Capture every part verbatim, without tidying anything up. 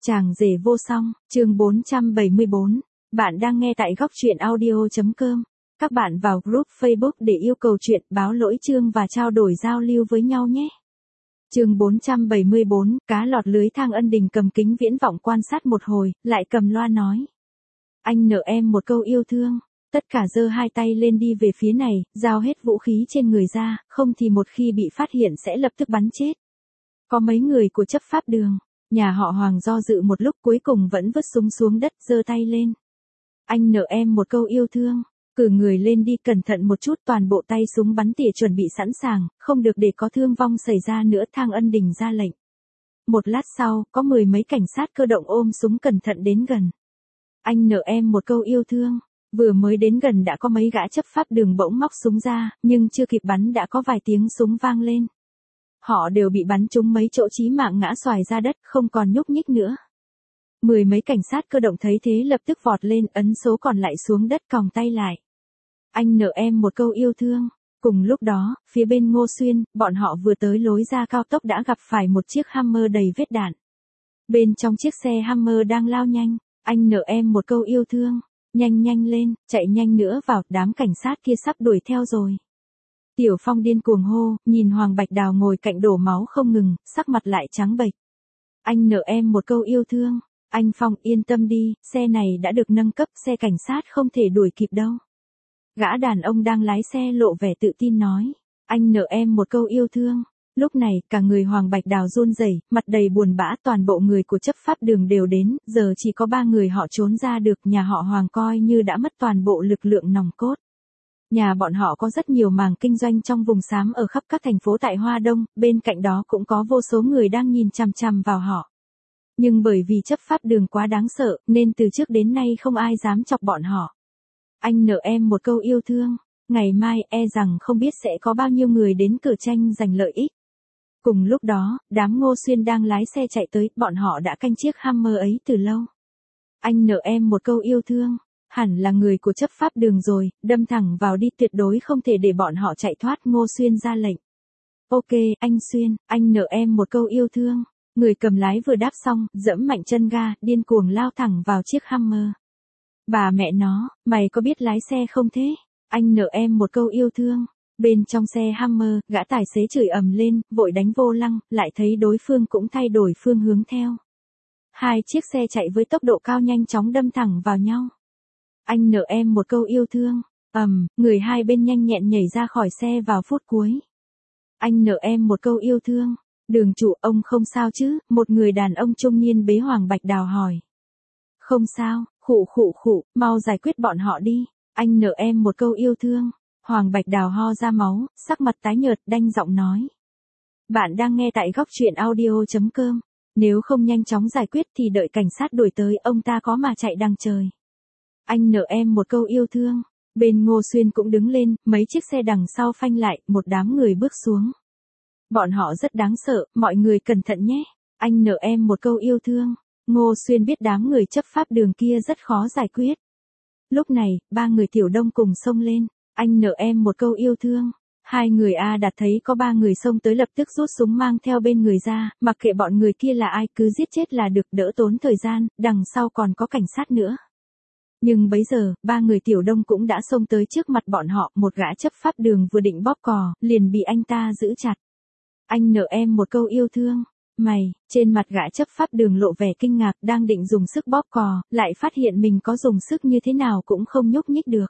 Chàng rể vô song, chương bốn trăm bảy mươi bốn. Bạn đang nghe tại góc truyện audio.com. Các bạn vào group Facebook để yêu cầu chuyện, báo lỗi chương và trao đổi giao lưu với nhau nhé. Chương bốn trăm bảy mươi bốn, cá lọt lưới. Thang Ân Đình cầm kính viễn vọng quan sát một hồi, lại cầm loa nói. Anh nợ em một câu yêu thương. Tất cả giơ hai tay lên đi về phía này, giao hết vũ khí trên người ra, không thì một khi bị phát hiện sẽ lập tức bắn chết. Có mấy người của chấp pháp đường. Nhà họ Hoàng do dự một lúc cuối cùng vẫn vứt súng xuống đất, giơ tay lên. Anh nợ em một câu yêu thương. Cử người lên đi, cẩn thận một chút. Toàn bộ tay súng bắn tỉa chuẩn bị sẵn sàng, không được để có thương vong xảy ra nữa. Thang Ân Đình ra lệnh. Một lát sau, có mười mấy cảnh sát cơ động ôm súng cẩn thận đến gần. Anh nợ em một câu yêu thương. Vừa mới đến gần đã có mấy gã chấp pháp đường bỗng móc súng ra, nhưng chưa kịp bắn đã có vài tiếng súng vang lên. Họ đều bị bắn trúng mấy chỗ chí mạng, ngã xoài ra đất, không còn nhúc nhích nữa. Mười mấy cảnh sát cơ động thấy thế lập tức vọt lên, ấn số còn lại xuống đất, còng tay lại. Anh nợ em một câu yêu thương. Cùng lúc đó, phía bên Ngô Xuyên, bọn họ vừa tới lối ra cao tốc đã gặp phải một chiếc Hummer đầy vết đạn. Bên trong chiếc xe Hummer đang lao nhanh. Anh nợ em một câu yêu thương. Nhanh nhanh lên, chạy nhanh nữa vào, đám cảnh sát kia sắp đuổi theo rồi. Tiểu Phong điên cuồng hô, nhìn Hoàng Bạch Đào ngồi cạnh đổ máu không ngừng, sắc mặt lại trắng bệch. Anh nợ em một câu yêu thương. Anh Phong yên tâm đi, xe này đã được nâng cấp, xe cảnh sát không thể đuổi kịp đâu. Gã đàn ông đang lái xe lộ vẻ tự tin nói. Anh nợ em một câu yêu thương. Lúc này, cả người Hoàng Bạch Đào run rẩy, mặt đầy buồn bã. Toàn bộ người của chấp pháp đường đều đến, giờ chỉ có ba người họ trốn ra được. Nhà họ Hoàng coi như đã mất toàn bộ lực lượng nòng cốt. Nhà bọn họ có rất nhiều màng kinh doanh trong vùng xám ở khắp các thành phố tại Hoa Đông, bên cạnh đó cũng có vô số người đang nhìn chằm chằm vào họ. Nhưng bởi vì chấp pháp đường quá đáng sợ, nên từ trước đến nay không ai dám chọc bọn họ. Anh nợ em một câu yêu thương. Ngày mai, e rằng không biết sẽ có bao nhiêu người đến cử tranh giành lợi ích. Cùng lúc đó, đám Ngô Xuyên đang lái xe chạy tới, bọn họ đã canh chiếc Hummer ấy từ lâu. Anh nợ em một câu yêu thương. Hẳn là người của chấp pháp đường rồi, đâm thẳng vào đi, tuyệt đối không thể để bọn họ chạy thoát. Ngô Xuyên ra lệnh. Ok, anh Xuyên, anh nợ em một câu yêu thương. Người cầm lái vừa đáp xong, dẫm mạnh chân ga, điên cuồng lao thẳng vào chiếc Hummer. Bà mẹ nó, mày có biết lái xe không thế? Anh nợ em một câu yêu thương. Bên trong xe Hummer, gã tài xế chửi ầm lên, vội đánh vô lăng, lại thấy đối phương cũng thay đổi phương hướng theo. Hai chiếc xe chạy với tốc độ cao nhanh chóng đâm thẳng vào nhau. Anh nợ em một câu yêu thương. Ầm, um, người hai bên nhanh nhẹn nhảy ra khỏi xe vào phút cuối. Anh nợ em một câu yêu thương. Đường chủ, ông không sao chứ? Một người đàn ông trung niên bế Hoàng Bạch Đào hỏi. Không sao, khụ khụ khụ, mau giải quyết bọn họ đi. Anh nợ em một câu yêu thương. Hoàng Bạch Đào ho ra máu, sắc mặt tái nhợt, đanh giọng nói. Bạn đang nghe tại góc truyện audio.com. Nếu không nhanh chóng giải quyết thì đợi cảnh sát đuổi tới, ông ta có mà chạy đằng trời. Anh nợ em một câu yêu thương. Bên Ngô Xuyên cũng đứng lên, mấy chiếc xe đằng sau phanh lại, một đám người bước xuống. Bọn họ rất đáng sợ, mọi người cẩn thận nhé. Anh nợ em một câu yêu thương. Ngô Xuyên biết đám người chấp pháp đường kia rất khó giải quyết. Lúc này, ba người Tiểu Đông cùng xông lên. Anh nợ em một câu yêu thương. Hai người A Đạt thấy có ba người xông tới lập tức rút súng mang theo bên người ra, mặc kệ bọn người kia là ai, cứ giết chết là được, đỡ tốn thời gian, đằng sau còn có cảnh sát nữa. Nhưng bấy giờ, ba người Tiểu Đông cũng đã xông tới trước mặt bọn họ, một gã chấp pháp đường vừa định bóp cò, liền bị anh ta giữ chặt. Anh nợ em một câu yêu thương. Mày, trên mặt gã chấp pháp đường lộ vẻ kinh ngạc, đang định dùng sức bóp cò, lại phát hiện mình có dùng sức như thế nào cũng không nhúc nhích được.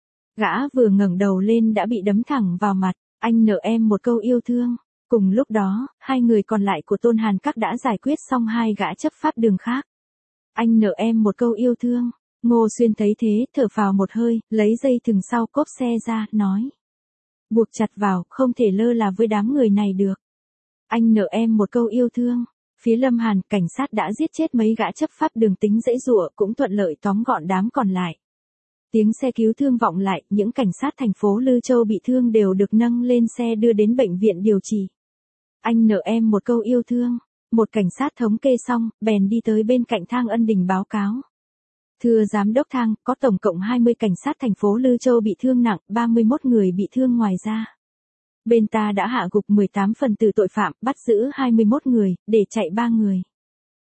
Gã vừa ngẩng đầu lên đã bị đấm thẳng vào mặt. Anh nợ em một câu yêu thương. Cùng lúc đó, hai người còn lại của Tôn Hàn Các đã giải quyết xong hai gã chấp pháp đường khác. Anh nợ em một câu yêu thương. Ngô Xuyên thấy thế, thở phào một hơi, lấy dây thừng sau cốp xe ra, nói. Buộc chặt vào, không thể lơ là với đám người này được. Anh nợ em một câu yêu thương. Phía Lâm Hàn, cảnh sát đã giết chết mấy gã chấp pháp đường tính dãy giụa, cũng thuận lợi tóm gọn đám còn lại. Tiếng xe cứu thương vọng lại, những cảnh sát thành phố Lư Châu bị thương đều được nâng lên xe đưa đến bệnh viện điều trị. Anh nợ em một câu yêu thương. Một cảnh sát thống kê xong, bèn đi tới bên cạnh Thang Ân Đình báo cáo. Thưa giám đốc Thang, có tổng cộng hai mươi cảnh sát thành phố Lư Châu bị thương nặng, ba mươi mốt người bị thương ngoài ra. Bên ta đã hạ gục mười tám phần tử tội phạm, bắt giữ hai mươi mốt người, để chạy ba người.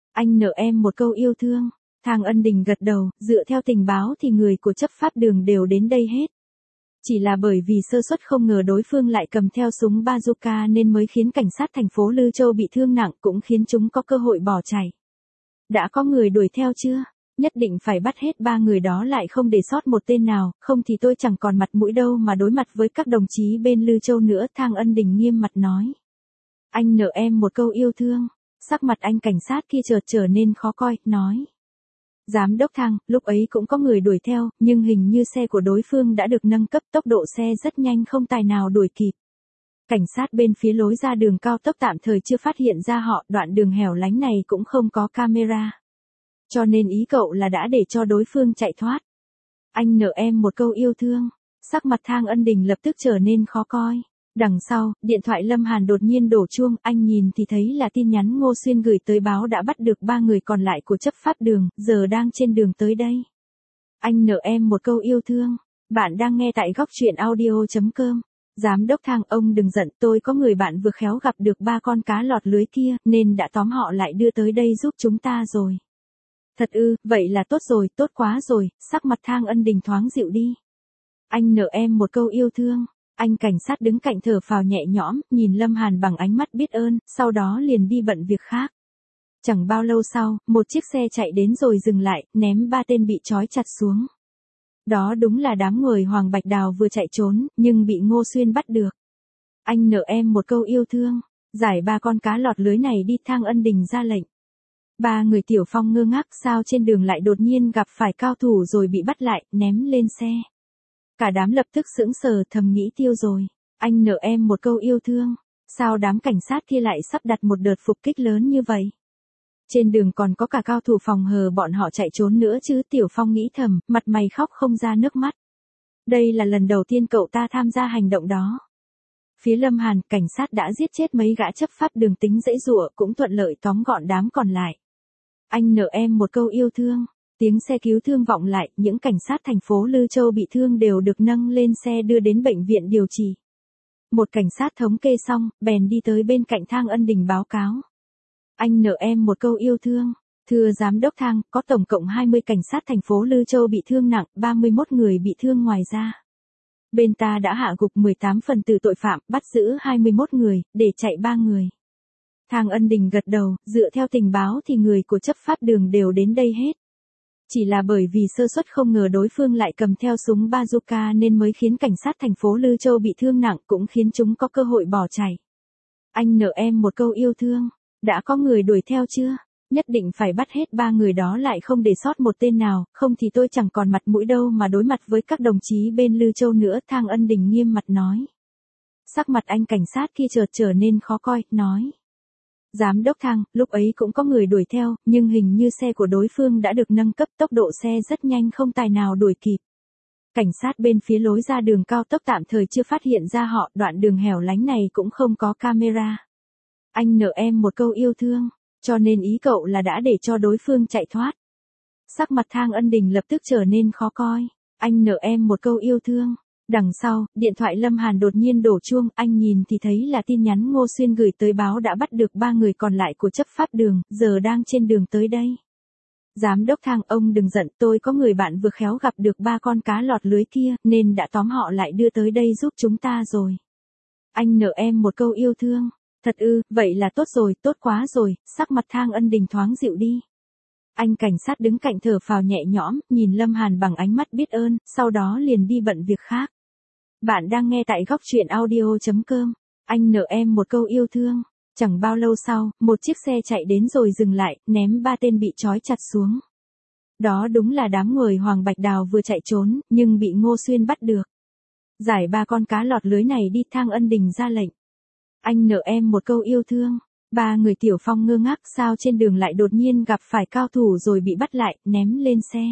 Anh nợ em một câu yêu thương. Thang Ân Đình gật đầu, dựa theo tình báo thì người của chấp pháp đường đều đến đây hết. Chỉ là bởi vì sơ suất không ngờ đối phương lại cầm theo súng bazooka nên mới khiến cảnh sát thành phố Lư Châu bị thương nặng, cũng khiến chúng có cơ hội bỏ chạy. Đã có người đuổi theo chưa? Nhất định phải bắt hết ba người đó lại không để sót một tên nào, không thì tôi chẳng còn mặt mũi đâu mà đối mặt với các đồng chí bên Lư Châu nữa. Thang Ân Đình nghiêm mặt nói. Anh nợ em một câu yêu thương. Sắc mặt anh cảnh sát kia chợt trở nên khó coi, nói. Giám đốc Thang, lúc ấy cũng có người đuổi theo, nhưng hình như xe của đối phương đã được nâng cấp, tốc độ xe rất nhanh không tài nào đuổi kịp. Cảnh sát bên phía lối ra đường cao tốc tạm thời chưa phát hiện ra họ, đoạn đường hẻo lánh này cũng không có camera. Cho nên ý cậu là đã để cho đối phương chạy thoát. Anh nợ em một câu yêu thương. Sắc mặt Thang Ân Đình lập tức trở nên khó coi. Đằng sau, điện thoại Lâm Hàn đột nhiên đổ chuông, anh nhìn thì thấy là tin nhắn Ngô Xuyên gửi tới báo đã bắt được ba người còn lại của chấp pháp đường, giờ đang trên đường tới đây. Anh nợ em một câu yêu thương. Bạn đang nghe tại góc truyện audio chấm com. Giám đốc Thang, ông đừng giận, tôi có người bạn vừa khéo gặp được ba con cá lọt lưới kia, nên đã tóm họ lại đưa tới đây giúp chúng ta rồi. Thật ư, vậy là tốt rồi, tốt quá rồi. Sắc mặt Thang Ân Đình thoáng dịu đi. Anh nợ em một câu yêu thương. Anh cảnh sát đứng cạnh thở phào nhẹ nhõm, nhìn Lâm Hàn bằng ánh mắt biết ơn, sau đó liền đi bận việc khác. Chẳng bao lâu sau, một chiếc xe chạy đến rồi dừng lại, ném ba tên bị trói chặt xuống. Đó đúng là đám người Hoàng Bạch Đào vừa chạy trốn, nhưng bị Ngô Xuyên bắt được. Anh nợ em một câu yêu thương. Giải ba con cá lọt lưới này đi. Thang Ân Đình ra lệnh. Ba người Tiểu Phong ngơ ngác, sao trên đường lại đột nhiên gặp phải cao thủ rồi bị bắt lại, ném lên xe. Cả đám lập tức sững sờ, thầm nghĩ tiêu rồi. Anh nợ em một câu yêu thương. Sao đám cảnh sát kia lại sắp đặt một đợt phục kích lớn như vậy? Trên đường còn có cả cao thủ phòng hờ bọn họ chạy trốn nữa chứ. Tiểu Phong nghĩ thầm, mặt mày khóc không ra nước mắt. Đây là lần đầu tiên cậu ta tham gia hành động đó. Phía Lâm Hàn, cảnh sát đã giết chết mấy gã chấp pháp đường tính dãy dụa, cũng thuận lợi tóm gọn đám còn lại. Anh nợ em một câu yêu thương. Tiếng xe cứu thương vọng lại, những cảnh sát thành phố Lư Châu bị thương đều được nâng lên xe đưa đến bệnh viện điều trị. Một cảnh sát thống kê xong, bèn đi tới bên cạnh Thang Ân Đình báo cáo. Anh nợ em một câu yêu thương. Thưa Giám đốc Thang, có tổng cộng hai mươi cảnh sát thành phố Lư Châu bị thương nặng, ba mươi mốt người bị thương ngoài ra. Bên ta đã hạ gục mười tám phần tử tội phạm, bắt giữ hai mươi mốt người, để chạy ba người. Thang Ân Đình gật đầu, dựa theo tình báo thì người của chấp pháp đường đều đến đây hết. Chỉ là bởi vì sơ suất không ngờ đối phương lại cầm theo súng bazooka nên mới khiến cảnh sát thành phố Lư Châu bị thương nặng, cũng khiến chúng có cơ hội bỏ chạy. Anh nợ em một câu yêu thương. Đã có người đuổi theo chưa? Nhất định phải bắt hết ba người đó lại không để sót một tên nào, không thì tôi chẳng còn mặt mũi đâu mà đối mặt với các đồng chí bên Lư Châu nữa. Thang Ân Đình nghiêm mặt nói. Sắc mặt anh cảnh sát kia chợt trở nên khó coi, nói. Giám đốc Thang, lúc ấy cũng có người đuổi theo, nhưng hình như xe của đối phương đã được nâng cấp, tốc độ xe rất nhanh không tài nào đuổi kịp. Cảnh sát bên phía lối ra đường cao tốc tạm thời chưa phát hiện ra họ, đoạn đường hẻo lánh này cũng không có camera. Anh nợ em một câu yêu thương, cho nên ý cậu là đã để cho đối phương chạy thoát. Sắc mặt Thang Ân Đình lập tức trở nên khó coi. Anh nợ em một câu yêu thương. Đằng sau, điện thoại Lâm Hàn đột nhiên đổ chuông, anh nhìn thì thấy là tin nhắn Ngô Xuyên gửi tới báo đã bắt được ba người còn lại của chấp pháp đường, giờ đang trên đường tới đây. Giám đốc Thang, ông đừng giận, tôi có người bạn vừa khéo gặp được ba con cá lọt lưới kia, nên đã tóm họ lại đưa tới đây giúp chúng ta rồi. Anh nợ em một câu yêu thương. Thật ư, vậy là tốt rồi, tốt quá rồi. Sắc mặt Thang Ân Đình thoáng dịu đi. Anh cảnh sát đứng cạnh thở phào nhẹ nhõm, nhìn Lâm Hàn bằng ánh mắt biết ơn, sau đó liền đi bận việc khác. Bạn đang nghe tại góc truyện audio chấm com. Anh nợ em một câu yêu thương. Chẳng bao lâu sau, một chiếc xe chạy đến rồi dừng lại, ném ba tên bị trói chặt xuống. Đó đúng là đám người Hoàng Bạch Đào vừa chạy trốn, nhưng bị Ngô Xuyên bắt được. Giải ba con cá lọt lưới này đi. Thang Ân Đình ra lệnh. Anh nợ em một câu yêu thương. Ba người Tiểu Phong ngơ ngác, sao trên đường lại đột nhiên gặp phải cao thủ rồi bị bắt lại, ném lên xe.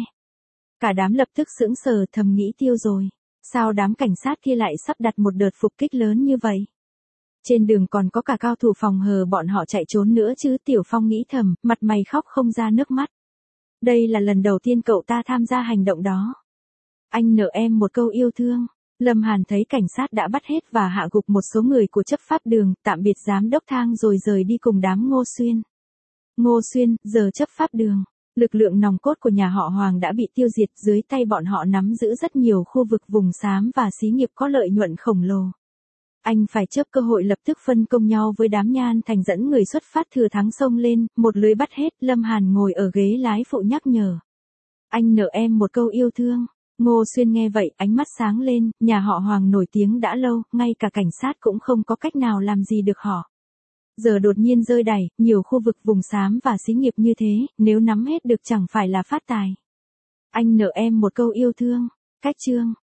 Cả đám lập tức sững sờ, thầm nghĩ tiêu rồi. Sao đám cảnh sát kia lại sắp đặt một đợt phục kích lớn như vậy? Trên đường còn có cả cao thủ phòng hờ bọn họ chạy trốn nữa chứ. Tiểu Phong nghĩ thầm, mặt mày khóc không ra nước mắt. Đây là lần đầu tiên cậu ta tham gia hành động đó. Anh nợ em một câu yêu thương. Lâm Hàn thấy cảnh sát đã bắt hết và hạ gục một số người của chấp pháp đường, tạm biệt Giám đốc Thang rồi rời đi cùng đám Ngô Xuyên. Ngô Xuyên, giờ chấp pháp đường. Lực lượng nòng cốt của nhà họ Hoàng đã bị tiêu diệt, dưới tay bọn họ nắm giữ rất nhiều khu vực vùng xám và xí nghiệp có lợi nhuận khổng lồ. Anh phải chớp cơ hội lập tức phân công nhau với đám Nhan Thành dẫn người xuất phát thừa thắng xông lên, một lưới bắt hết. Lâm Hàn ngồi ở ghế lái phụ nhắc nhở. Anh nợ em một câu yêu thương. Ngô Xuyên nghe vậy, ánh mắt sáng lên, nhà họ Hoàng nổi tiếng đã lâu, ngay cả cảnh sát cũng không có cách nào làm gì được họ. Giờ đột nhiên rơi đày, nhiều khu vực vùng xám và xí nghiệp như thế, nếu nắm hết được chẳng phải là phát tài. Anh nợ em một câu yêu thương. Cách chương